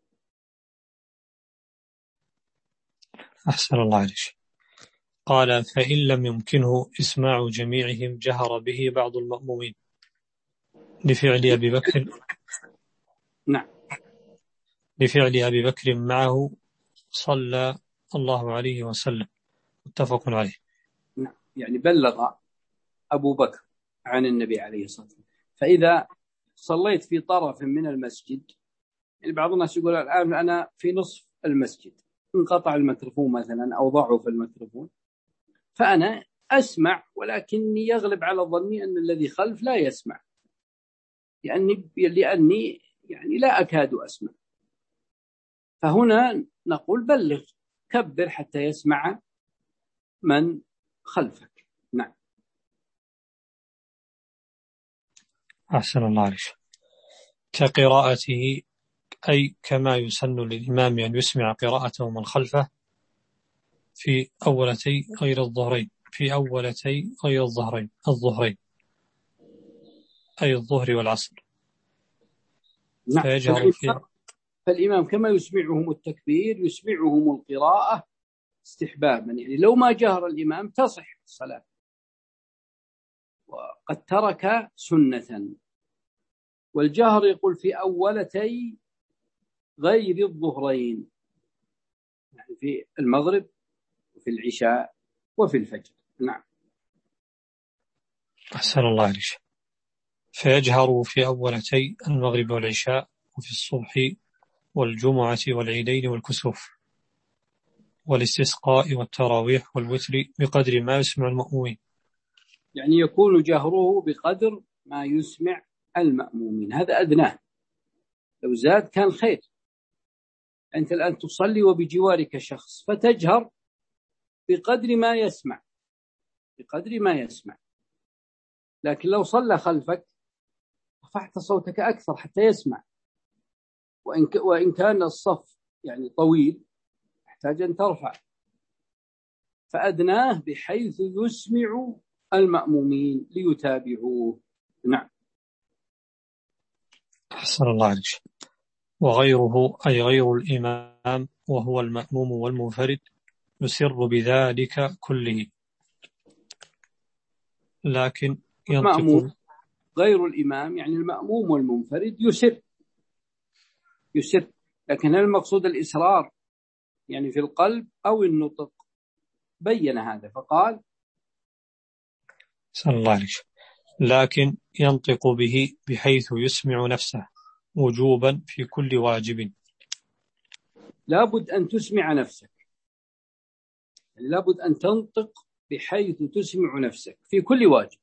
أحسن الله عليك. قال فإن لم يمكنه إسماع جميعهم جهر به بعض المأمومين لفعل أبي بكر. نعم. لفعل أبي بكر معه صلى الله عليه وسلم، متفق عليه. نعم، يعني بلغ أبو بكر عن النبي عليه الصلاة والسلام. فإذا صليت في طرف من المسجد، يعني بعض الناس يقول الآن أنا في نصف المسجد، انقطع الميكروفون مثلا أو ضعف الميكروفون، فأنا أسمع، ولكني يغلب على ظني أن الذي خلف لا يسمع، لأني, لأني يعني لا أكاد أسمع. فهنا نقول بلغ، كبر حتى يسمع من خلفك. نعم. أحسن الله عليك. كقراءته، أي كما يسن للإمام أن يسمع قراءته من خلفه في أولتي غير الظهرين في أولتي غير الظهرين الظهرين أي الظهر والعصر. نعم. فيجهر في فالإمام كما يسمعهم التكبير يسمعهم القراءة استحبابا، يعني لو ما جهر الإمام تصح الصلاة، وقد ترك سنة. والجهر يقول في أولتي غير الظهرين، يعني في المغرب وفي العشاء وفي الفجر. نعم. أحسن الله عليك. فيجهر في أولتي المغرب والعشاء وفي الصبح والجمعة والعيدين والكسوف والاستسقاء والتراويح والوتر بقدر ما يسمع المأمومين، يعني يكون جهره بقدر ما يسمع المأمومين، هذا أدناه. لو زاد كان خير. أنت الآن تصلي وبجوارك شخص فتجهر بقدر ما يسمع، بقدر ما يسمع. لكن لو صلى خلفك رفعت صوتك أكثر حتى يسمع، وإن وإن كان الصف يعني طويل يحتاج أن ترفع، فأدناه بحيث يسمع المأمومين ليتابعوه. نعم. أحسن الله عليك. وغيره أي غير الإمام وهو المأموم والمنفرد يسر بذلك كله، لكن المأموم غير الإمام يعني المأموم والمنفرد يسر يسر لكن هل المقصود الإسرار يعني في القلب أو النطق؟ بين هذا فقال صلى الله عليه وسلم لكن ينطق به بحيث يسمع نفسه وجوبا في كل واجب. لابد أن تسمع نفسك، لابد أن تنطق بحيث تسمع نفسك في كل واجب،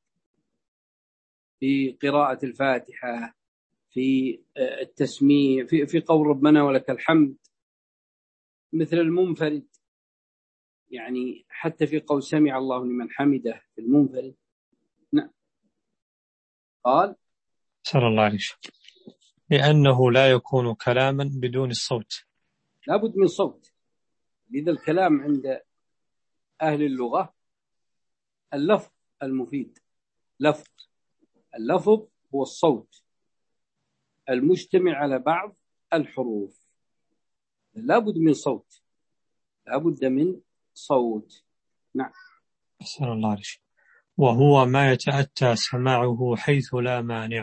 في قراءة الفاتحة، في التسميع، في في قول ربنا ولك الحمد، مثل المنفرد، يعني حتى في قول سمع الله لمن حمده في المنفرد. نعم. قال صلى الله عليه وسلم لأنه لا يكون كلاما بدون الصوت. لابد من صوت. لذا الكلام عند أهل اللغة اللفظ المفيد، لفظ اللفظ هو الصوت المجتمع على بعض الحروف. لابد من صوت، لابد من صوت. نعم. أحسن الله عليك. وهو ما يتأتى سماعه حيث لا مانع.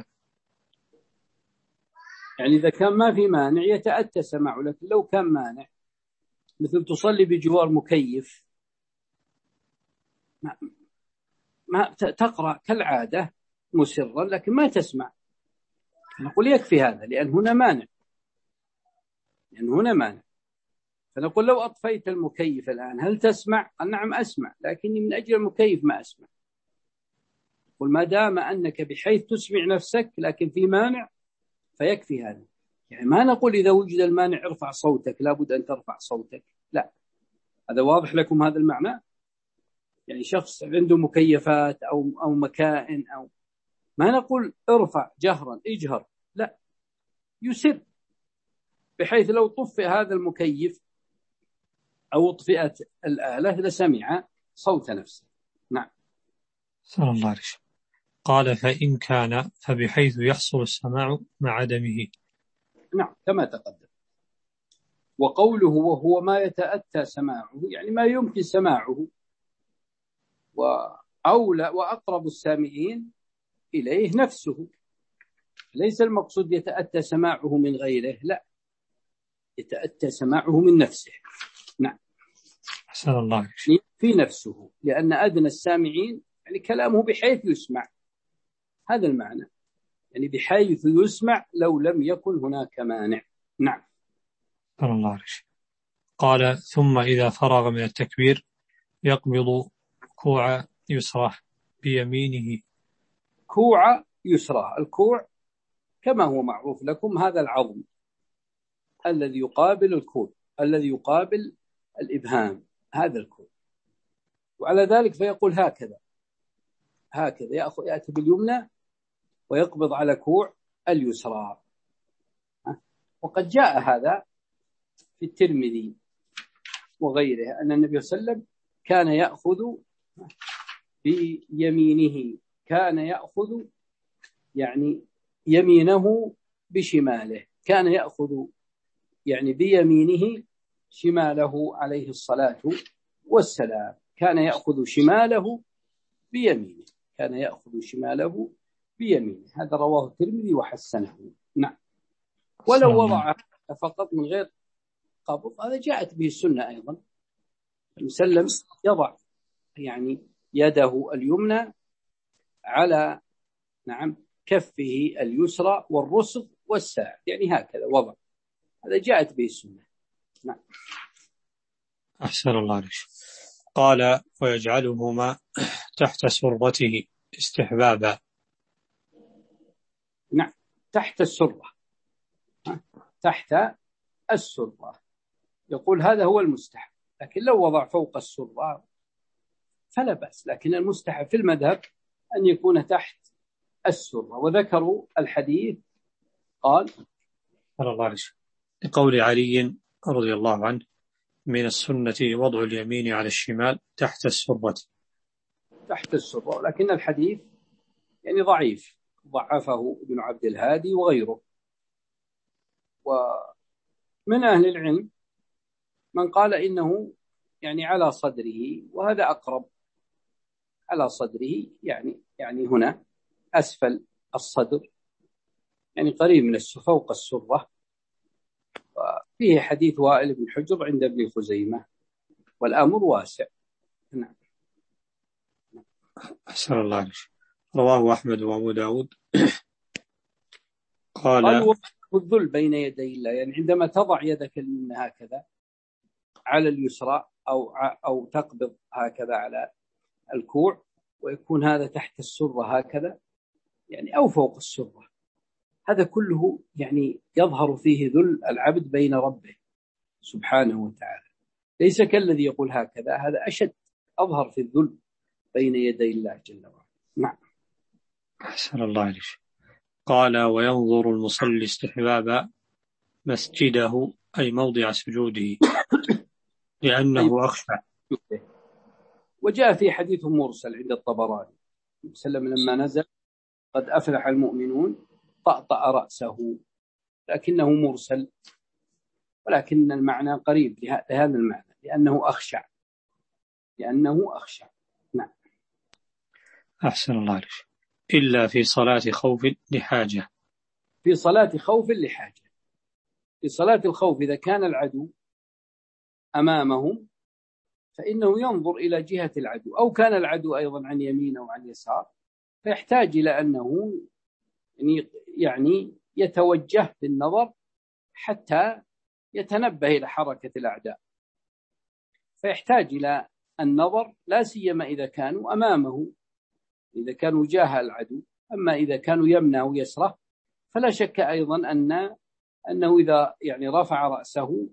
يعني إذا كان ما في مانع يتأتى سماعه، لكن لو كان مانع مثل تصلي بجوار مكيف ما, ما تقرأ كالعادة مسرا لكن ما تسمع، نقول يكفي هذا لأن هنا مانع، لأن هنا مانع. فنقول لو أطفيت المكيف الآن هل تسمع؟ نعم أسمع، لكني من أجل المكيف ما أسمع. قل ما دام أنك بحيث تسمع نفسك لكن في مانع فيكفي هذا. يعني ما نقول إذا وجد المانع ارفع صوتك، لابد أن ترفع صوتك، لا. هذا واضح لكم هذا المعنى؟ يعني شخص عنده مكيفات أو أو مكائن أو ما نقول ارفع جهرا اجهر، لا، يسر بحيث لو طفئ هذا المكيف أو طفئت الآلة لسمع صوت نفسه. نعم. صلى الله عليه وسلم. قال فإن كان فبحيث يحصل السماع مع عدمه. نعم كما تقدم. وقوله وهو ما يتأتى سماعه يعني ما يمكن سماعه، وأولى وأقرب السامعين إليه نفسه. ليس المقصود يتأتى سماعه من غيره، لا، يتأتى سماعه من نفسه. نعم. أحسن الله عليك. في نفسه، لأن أدنى السامعين يعني كلامه بحيث يسمع، هذا المعنى، يعني بحيث يسمع لو لم يكن هناك مانع. نعم. أحسن الله عليك. قال ثم إذا فرغ من التكبير يقبض كوع يسره بيمينه. كوع يسره، الكوع كما هو معروف لكم هذا العظم الذي يقابل الكوع، الذي يقابل الإبهام، هذا الكوع. وعلى ذلك فيقول هكذا هكذا يأخذ يأتي باليمنى ويقبض على كوع اليسرى. وقد جاء هذا في الترمذي وغيره أن النبي صلى الله عليه وسلم كان يأخذ بيمينه، كان يأخذ يعني يمينه بشماله، كان يأخذ يعني بيمينه شماله عليه الصلاة والسلام، كان يأخذ شماله بيمينه، كان يأخذ شماله بيمينه. هذا رواه الترمذي وحسنه. نعم. ولو وضع فقط من غير قبض هذا جاءت به السنة أيضا. المسلم يضع يعني يده اليمنى على نعم كفه اليسرى والرسغ والساعد، يعني هكذا وضع، هذا جاءت به السنة. نعم. أحسن الله عليك. قال ويجعلهما تحت سرته استحبابا. نعم تحت السرة، تحت السرة يقول هذا هو المستحب، لكن لو وضع فوق السرة فلا بأس، لكن المستحب في المذهب أن يكون تحت السرة. وذكروا الحديث قال صلى الله عليه وسلم لقول علي رضي الله عنه من السنة وضع اليمين على الشمال تحت السرة. تحت السرة، لكن الحديث يعني ضعيف، ضعفه ابن عبد الهادي وغيره. ومن أهل العلم من قال إنه يعني على صدره، وهذا أقرب، على صدره يعني يعني هنا أسفل الصدر، يعني قريب من فوق السرة. وفيه حديث وائل بن حجر عند ابن خزيمة، والأمر واسع. نعم. أحسن الله عليك. رواه أحمد وأبو داود. قال قالوا الذل بين يدي الله، يعني عندما تضع يدك اليمنى هكذا على اليسرى أو أو تقبض هكذا على الكوع، ويكون هذا تحت السرة هكذا يعني أو فوق السرة، هذا كله يعني يظهر فيه ذل العبد بين ربه سبحانه وتعالى، ليس كالذي يقول هكذا، هذا أشد، أظهر في الذل بين يدي الله جل وعلا. نعم. أحسن الله عليك. قال وينظر المصلي استحباب مسجده أي موضع سجوده لأنه أخشع. وجاء في حديث مرسل عند الطبراني وسلم لما نزل قد أفلح المؤمنون طأطأ رأسه، لكنه مرسل، ولكن المعنى قريب لهذا المعنى لأنه أخشع، لأنه أخشع. نعم. أحسن الله عليك. إلا في صلاة خوف لحاجة. في صلاة خوف لحاجة. في صلاة الخوف إذا كان العدو أمامهم فإنه ينظر إلى جهة العدو، أو كان العدو أيضا عن يمين أو عن يسار، فيحتاج إلى أنه يعني يتوجه بالنظر حتى يتنبه إلى حركة الأعداء، فيحتاج إلى النظر لا سيما إذا كانوا أمامه، إذا كانوا جاه العدو. أما إذا كانوا يمنى ويسره فلا شك أيضا أن أنه إذا يعني رفع رأسه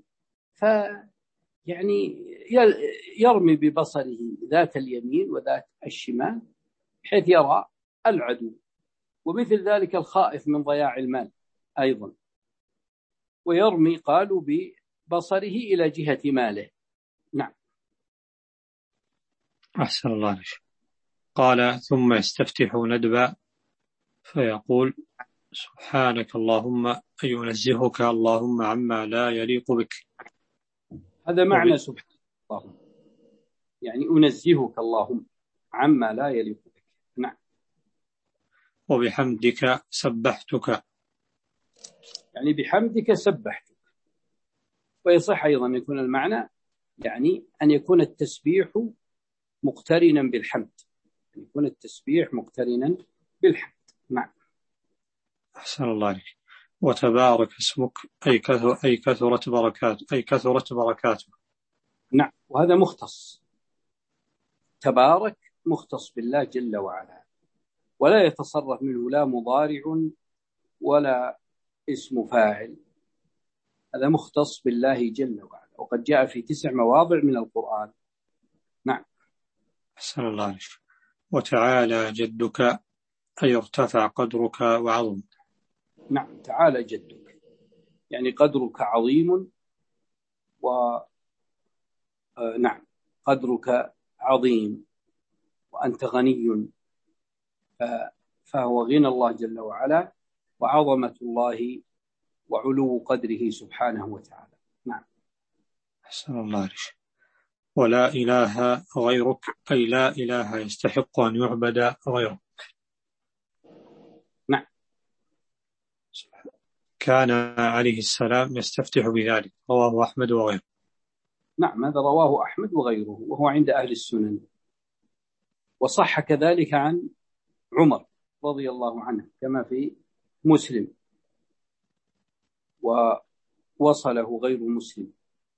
فيعني يرمي ببصره ذات اليمين وذات الشمال حيث يرى العدو، ومثل ذلك الخائف من ضياع المال أيضا، ويرمي قالوا ببصره إلى جهة ماله. نعم. أحسن الله عليك. قال ثم يستفتح ندبا فيقول سبحانك اللهم أي ينزهك اللهم عما لا يليق بك. هذا معنى سبحانك اللهم، يعني أنزهك اللهم عما لا يليق بك. نعم. وبحمدك سبحتك، يعني بحمدك سبحتك. ويصح أيضا أن يكون المعنى يعني أن يكون التسبيح مقترنا بالحمد، أن يكون التسبيح مقترنا بالحمد. نعم. أحسن الله عليك. وتبارك اسمك أي كثر أي كثرت بركاته أي كثرت بركاته. نعم. وهذا مختص، تبارك مختص بالله جل وعلا، ولا يتصرف منه لا مضارع ولا اسم فاعل، هذا مختص بالله جل وعلا، وقد جاء في تسع مواضع من القرآن. نعم. أحسن الله عليك. وتعالى جدك أي ارتفع قدرك وعظم. نعم. تعالى جدك يعني قدرك عظيم، و آه نعم قدرك عظيم وأنت غني، فهو غنى الله جل وعلا وعظمة الله وعلو قدره سبحانه وتعالى. نعم. أحسن الله عليك. ولا إله غيرك أي لا إله يستحق أن يعبد غيرك. نعم. كان عليه السلام يستفتح بذلك، رواه أحمد وغيره. نعم. هذا رواه أحمد وغيره وهو عند أهل السنن. وصح كذلك عن عمر رضي الله عنه كما في مسلم، ووصله غير مسلم،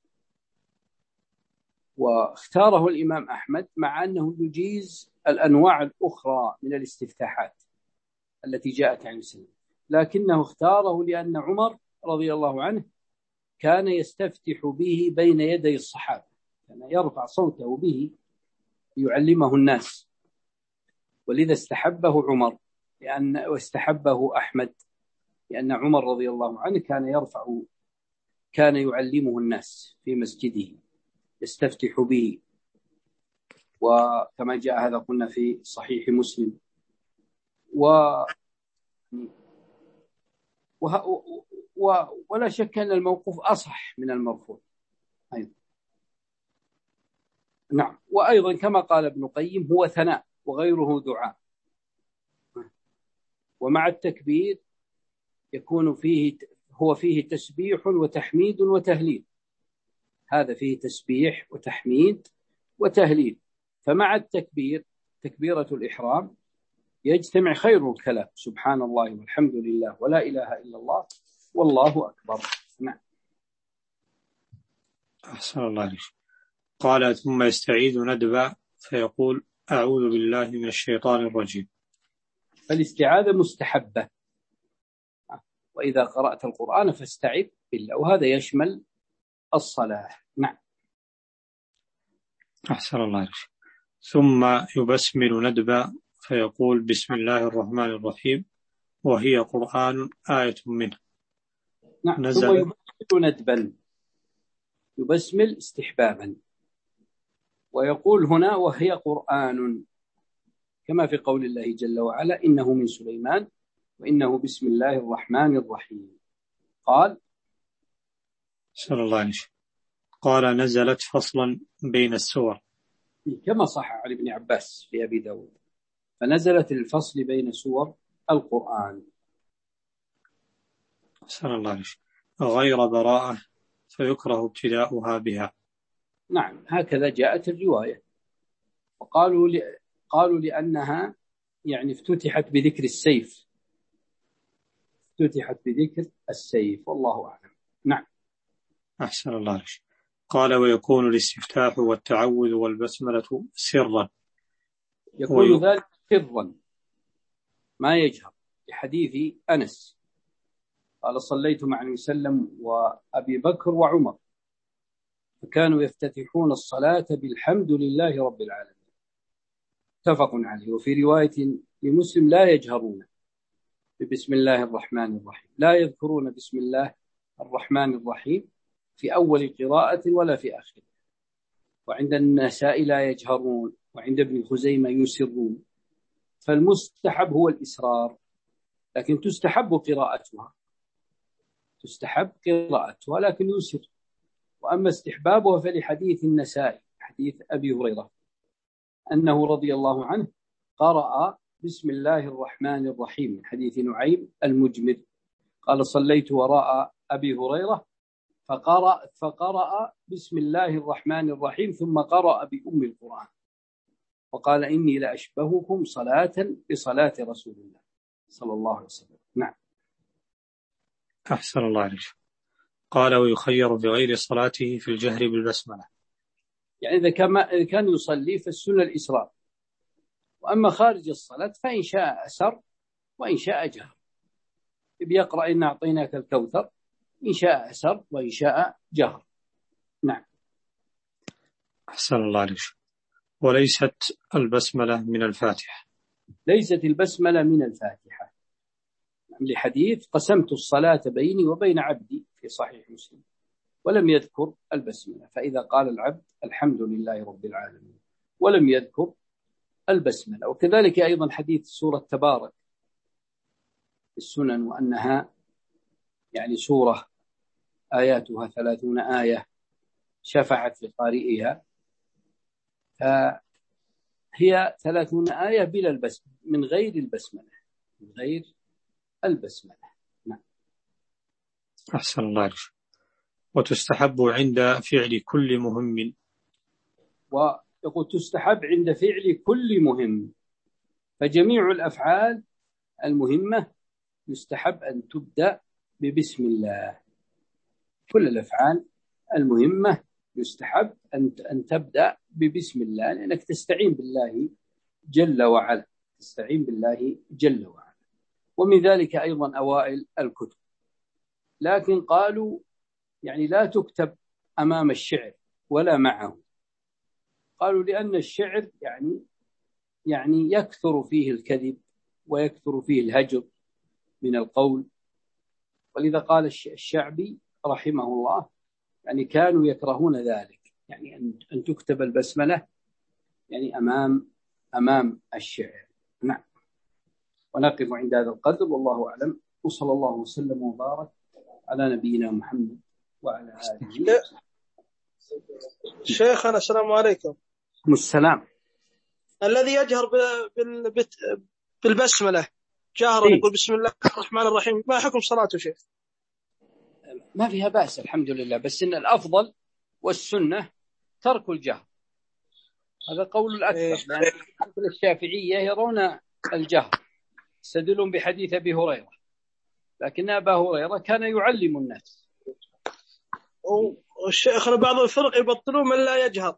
واختاره الإمام أحمد مع أنه يجيز الأنواع الأخرى من الاستفتاحات التي جاءت عن مسلم، لكنه اختاره لأن عمر رضي الله عنه كان يستفتح به بين يدي الصحابة، كان يرفع صوته به يعلمه الناس، ولذا استحبه عمر لأن واستحبه أحمد لأن عمر رضي الله عنه كان يرفع كان يعلمه الناس في مسجده يستفتح به، وكما جاء هذا قلنا في صحيح مسلم. و وه... و... ولا شك أن الموقوف أصح من المرفوع أيضا. نعم. وأيضا كما قال ابن قيم هو ثناء وغيره دعاء، ومع التكبير يكون فيه هو فيه تسبيح وتحميد وتهليل، هذا فيه تسبيح وتحميد وتهليل، فمع التكبير تكبيرة الإحرام يجتمع خير الكلام سبحان الله والحمد لله ولا إله إلا الله والله أكبر. نعم. أحسن الله عليك. قال ثم يستعيذ ندبا فيقول أعوذ بالله من الشيطان الرجيم. فالاستعاذة مستحبة، وإذا قرأت القرآن فاستعذ بالله، وهذا يشمل الصلاة. نعم. أحسن الله عليك. ثم يبسمل ندبا فيقول بسم الله الرحمن الرحيم وهي قرآن آية منه. نعم. نزل. ثم يبسمل ندبا، يبسمل استحبابا، ويقول هنا وهي قرآن، كما في قول الله جل وعلا إنه من سليمان وإنه بسم الله الرحمن الرحيم. قال صلى الله عليه وسلم قال نزلت فصلا بين السور، كما صح عن ابن عباس في أبي داود، فنزلت الفصل بين سور القرآن. صلى الله عليه وسلم غير براءة فيكره ابتداؤها بها. نعم، هكذا جاءت الرواية. وقالوا ل... قالوا لأنها يعني افتتحت بذكر السيف، افتتحت بذكر السيف، والله أعلم. نعم. أحسن الله عليك. قال ويكون الاستفتاح والتعوذ والبسملة سرا، يكون وي... ذلك سرا ما يجهر، لحديث أنس قال صليت مع النبي صلى الله عليه وسلم وأبي بكر وعمر فكانوا يفتتحون الصلاة بالحمد لله رب العالمين، متفق عليه. وفي رواية لمسلم لا يجهرون بسم الله الرحمن الرحيم، لا يذكرون بسم الله الرحمن الرحيم في أول قراءة ولا في آخر. وعند النساء لا يجهرون، وعند ابن خزيمة يسرون. فالمستحب هو الإسرار، لكن تستحب قراءتها، تستحب قراءتها لكن يسر. وأما استحبابها فلحديث النسائي حديث أبي هريرة أنه رضي الله عنه قرأ بسم الله الرحمن الرحيم من حديث نعيم المجمد قال صليت وراء أبي هريرة فقرأ, فقرأ بسم الله الرحمن الرحيم ثم قرأ بأم القرآن وقال إني لأشبهكم صلاة بصلاة رسول الله صلى الله عليه وسلم. نعم. أحسن الله عليك. قال ويخير بغير صلاته في الجهر بالبسملة، يعني إذا كان يصلي فالسنة الإسرار، وأما خارج الصلاة فإن شاء أسر وإن شاء جهر. بيقرأ إن أعطيناك الكوثر، إن شاء أسر وإن شاء جهر. نعم. أحسن الله عليك. وليست البسملة من الفاتحة، ليست البسملة من الفاتحة لحديث قسمت الصلاة بيني وبين عبدي في صحيح مسلم، ولم يذكر البسملة. فإذا قال العبد الحمد لله رب العالمين ولم يذكر البسملة. وكذلك أيضا حديث سورة تبارك السنن، وأنها يعني سورة آياتها ثلاثون آية شفعت لقارئها، فهي ثلاثون آية بلا البسملة، من غير البسملة، من غير البسملة. نعم. أحسن الله عليك. وتستحب عند فعل كل مهم، ويقول تستحب عند فعل كل مهم، فجميع الأفعال المهمة يستحب أن تبدأ ببسم الله. كل الأفعال المهمة يستحب أن تبدأ ببسم الله، لأنك تستعين بالله جل وعلا، تستعين بالله جل وعلا. ومن ذلك أيضا أوائل الكتب، لكن قالوا يعني لا تكتب أمام الشعر ولا معه. قالوا لأن الشعر يعني يعني يكثر فيه الكذب ويكثر فيه الهجر من القول، ولذا قال الشعبي رحمه الله يعني كانوا يكرهون ذلك، يعني أن تكتب البسملة يعني أمام أمام الشعر. نعم. ونقف عند هذا القدر، والله أعلم، وصلى الله وسلم وبارك على نبينا محمد وعلى آله. شيخنا السلام عليكم. السلام. الذي يجهر بالبسملة جاهرا يقول بسم الله الرحمن الرحيم، ما حكم صلاته شيخ؟ ما فيها بأس الحمد لله، بس إن الأفضل والسنة ترك الجهر، هذا قول الأكثر، لأن يعني الشافعية يرون الجهر، يستدلون بحديث أبي هريرة، لكن أبا هريرة كان يعلم الناس. والشيخنا بعض الفرق يبطلون من لا يجهر.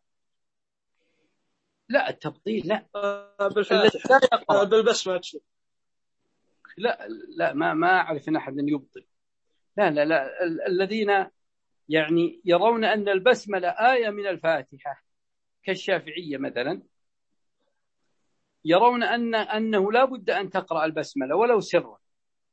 لا التبطيل لا بالفاتحة بالبسمة. لا لا ما ما أعرف أن أحد يبطل. لا لا لا الذين يعني يرون أن البسملة آية من الفاتحة كالشافعية مثلا، يرون أن أنه لا بد أن تقرأ البسملة ولو سرا،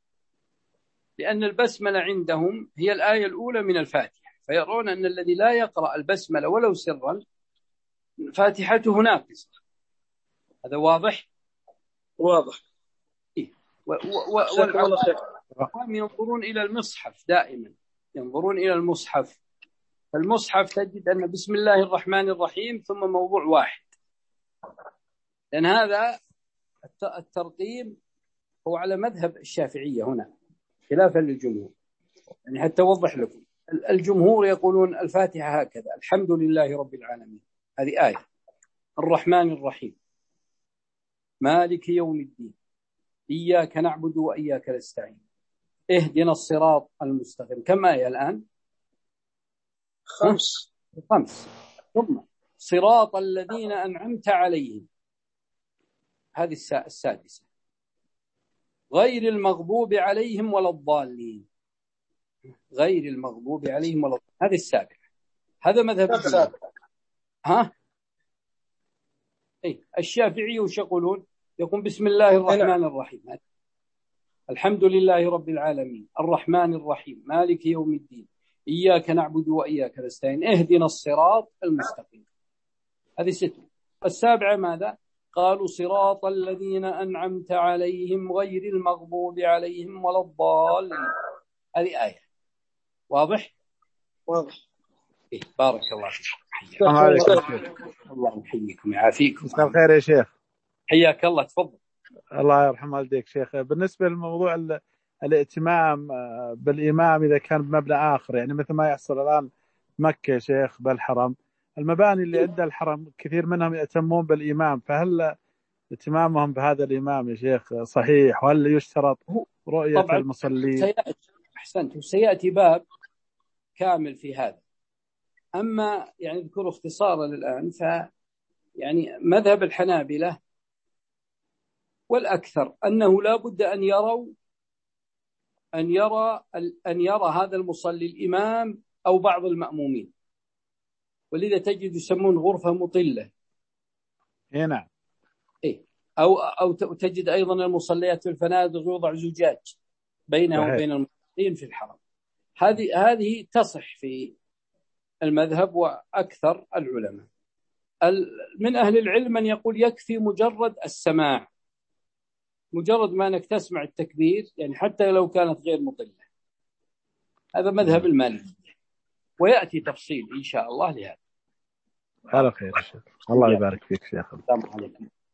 لأن البسملة عندهم هي الآية الأولى من الفاتحة، فيرون أن الذي لا يقرأ البسملة ولو سرا فاتحته ناقصة. هذا واضح؟ واضح. إيه. والعوام ينظرون إلى المصحف دائما، ينظرون إلى المصحف، فالمصحف تجد أن بسم الله الرحمن الرحيم ثم موضوع واحد، لأن هذا الترقيم هو على مذهب الشافعية هنا خلافا للجمهور. يعني حتى أوضح لكم، الجمهور يقولون الفاتحة هكذا: الحمد لله رب العالمين، هذه آية، الرحمن الرحيم، مالك يوم الدين، إياك نعبد وإياك نستعين، اهدنا الصراط المستقيم. كم آية الآن؟ خمس. خمس. ثم صراط الذين أنعمت عليهم، هذه السادسة، غير المغضوب عليهم ولا الضالين، غير المغضوب عليهم ولا الضالين، هذه السابعة. هذا مذهب الجمهور. ها؟ أي الشافعي وش يقولون؟ يقول بسم الله الرحمن الرحيم، الحمد لله رب العالمين، الرحمن الرحيم، مالك يوم الدين، إياك نعبد وإياك نستعين، اهدنا الصراط المستقيم. هذه ستة. السابعة ماذا؟ قالوا صراط الذين أنعمت عليهم غير المغضوب عليهم ولا الضالين، هذه آية. واضح؟ واضح. إيه. بارك الله فيك. السلام عليكم شيخ. الله يحييكم ويعافيكم. مساء الخير يا شيخ. حياك الله، تفضل. الله يرحم والديك شيخ. بالنسبة للموضوع الائتمام بالإمام إذا كان بمبنى آخر، يعني مثل ما يحصل الآن مكة شيخ بالحرم، المباني اللي عندها الحرم كثير منهم يأتمون بالإمام، فهل ائتمامهم بهذا الإمام يا شيخ صحيح؟ وهل يشترط رؤية طبعا المصلين؟ سيأتي، أحسنت، سيأتي باب كامل في هذا. أما يعني اذكر اختصارا الآن، ف يعني مذهب الحنابلة والأكثر أنه لا بد أن يروا أن يرى أن يرى هذا المصلي الإمام أو بعض المأمومين، ولذا تجد يسمون غرفة مطلة. إيه نعم. إيه. أو أو تجد أيضا المصليات في الفنادق يوضع زجاج بينه وبين المصلين في الحرم. هذه هذه تصح في المذهب وأكثر العلماء. من أهل العلم من يقول يكفي مجرد السماع، مجرد ما أنك تسمع التكبير، يعني حتى لو كانت غير مطلة. هذا مذهب المالكي، ويأتي تفصيل إن شاء الله لهذا. على خير. الله يبارك فيك شيخ. السلام عليكم.